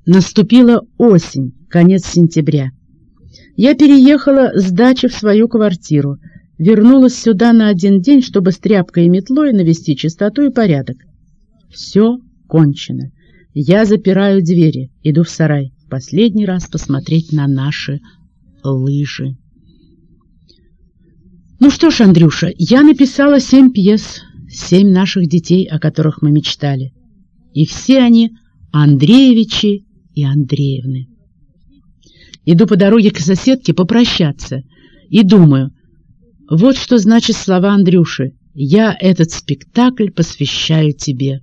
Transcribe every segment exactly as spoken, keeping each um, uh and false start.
Наступила осень, конец сентября. Я переехала с дачи в свою квартиру, вернулась сюда на один день, чтобы с тряпкой и метлой навести чистоту и порядок. Все кончено. Я запираю двери, иду в сарай, последний раз посмотреть на наши лыжи. Ну что ж, Андрюша, я написала семь пьес, семь наших детей, о которых мы мечтали. И все они Андреевичи и Андреевны. Иду по дороге к соседке попрощаться и думаю, вот что значит слова Андрюши: «Я этот спектакль посвящаю тебе».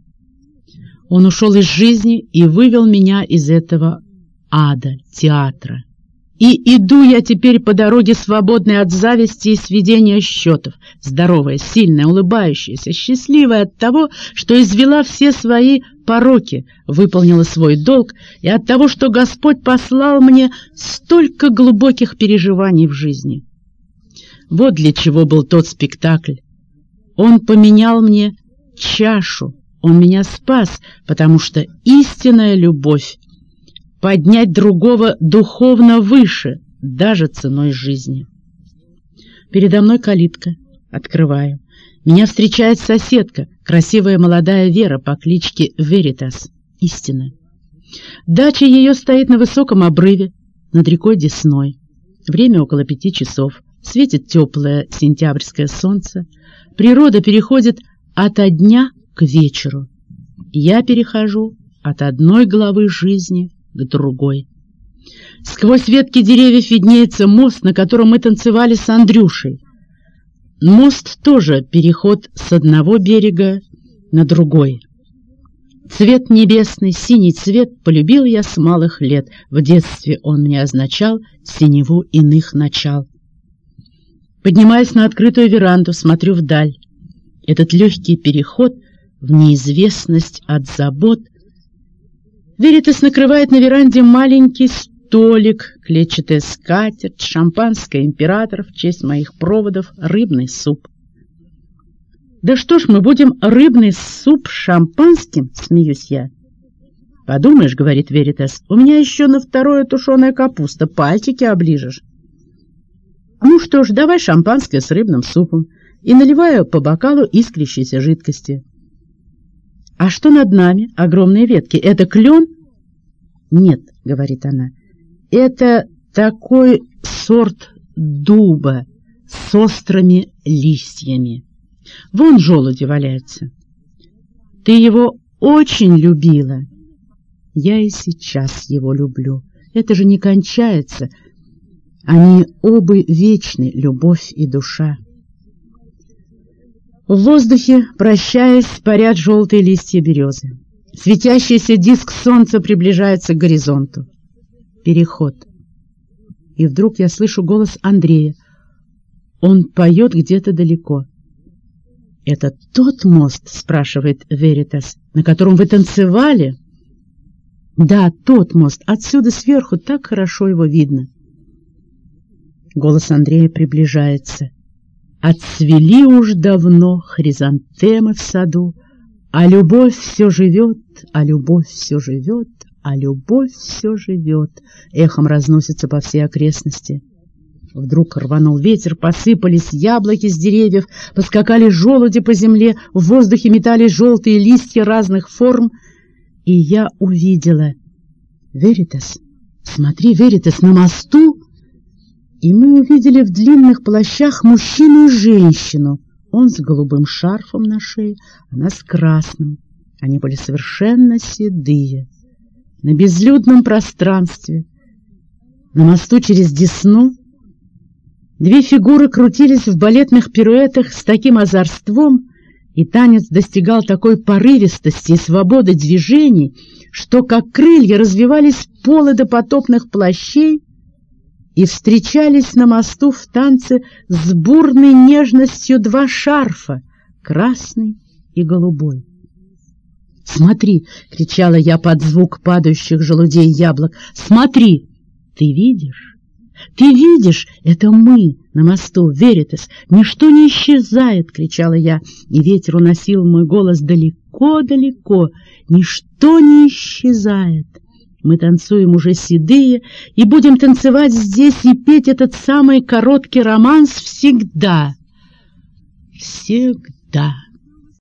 Он ушел из жизни и вывел меня из этого ада, театра. И иду я теперь по дороге, свободной от зависти и сведения счетов, здоровая, сильная, улыбающаяся, счастливая от того, что извела все свои пороки, выполнила свой долг, и от того, что Господь послал мне столько глубоких переживаний в жизни. Вот для чего был тот спектакль. Он поменял мне чашу, он меня спас, потому что истинная любовь — поднять другого духовно выше, даже ценой жизни. Передо мной калитка. Открываю. Меня встречает соседка, красивая молодая Вера по кличке Веритас. Истина. Дача ее стоит на высоком обрыве, над рекой Десной. Время около пяти часов. Светит теплое сентябрьское солнце. Природа переходит ото дня к вечеру. Я перехожу от одной главы жизни к другой. Сквозь ветки деревьев виднеется мост, на котором мы танцевали с Андрюшей. Мост тоже переход с одного берега на другой. Цвет небесный, синий цвет полюбил я с малых лет. В детстве он мне означал синеву иных начал. Поднимаясь на открытую веранду, смотрю вдаль. Этот легкий переход в неизвестность от забот. Веритас накрывает на веранде маленький столик, клетчатая скатерть, шампанское император в честь моих проводов, рыбный суп. «Да что ж, мы будем рыбный суп с шампанским?» — смеюсь я. «Подумаешь, — говорит Веритас, — у меня еще на второе тушеная капуста, пальчики оближешь». «Ну что ж, давай шампанское с рыбным супом», и наливаю по бокалу искрящейся жидкости. «А что над нами? Огромные ветки. Это клен?» «Нет, — говорит она, — это такой сорт дуба с острыми листьями. Вон желуди валяются. Ты его очень любила». «Я и сейчас его люблю. Это же не кончается. Они оба вечны, любовь и душа». В воздухе, прощаясь, парят желтые листья березы. Светящийся диск солнца приближается к горизонту. Переход. И вдруг я слышу голос Андрея. Он поет где-то далеко. «Это тот мост, — спрашивает Веритас, — на котором вы танцевали?» «Да, тот мост. Отсюда сверху так хорошо его видно». Голос Андрея приближается. «Отцвели уж давно хризантемы в саду, а любовь все живет, а любовь все живет, а любовь все живет», эхом разносится по всей окрестности. Вдруг рванул ветер, посыпались яблоки с деревьев, поскакали желуди по земле, в воздухе метались желтые листья разных форм, и я увидела: «Веритас, смотри, Веритас, на мосту!» И мы увидели в длинных плащах мужчину и женщину. Он с голубым шарфом на шее, она с красным. Они были совершенно седые. На безлюдном пространстве, на мосту через Десну, две фигуры крутились в балетных пируэтах с таким озорством, и танец достигал такой порывистости и свободы движений, что, как крылья, развивались полы допотопных плащей и встречались на мосту в танце с бурной нежностью два шарфа, красный и голубой. «Смотри!» — кричала я под звук падающих желудей яблок. «Смотри! Ты видишь? Ты видишь? Это мы на мосту, Веритас! Ничто не исчезает!» — кричала я, и ветер уносил мой голос далеко-далеко. «Ничто не исчезает! Мы танцуем уже седые и будем танцевать здесь и петь этот самый короткий романс всегда. Всегда.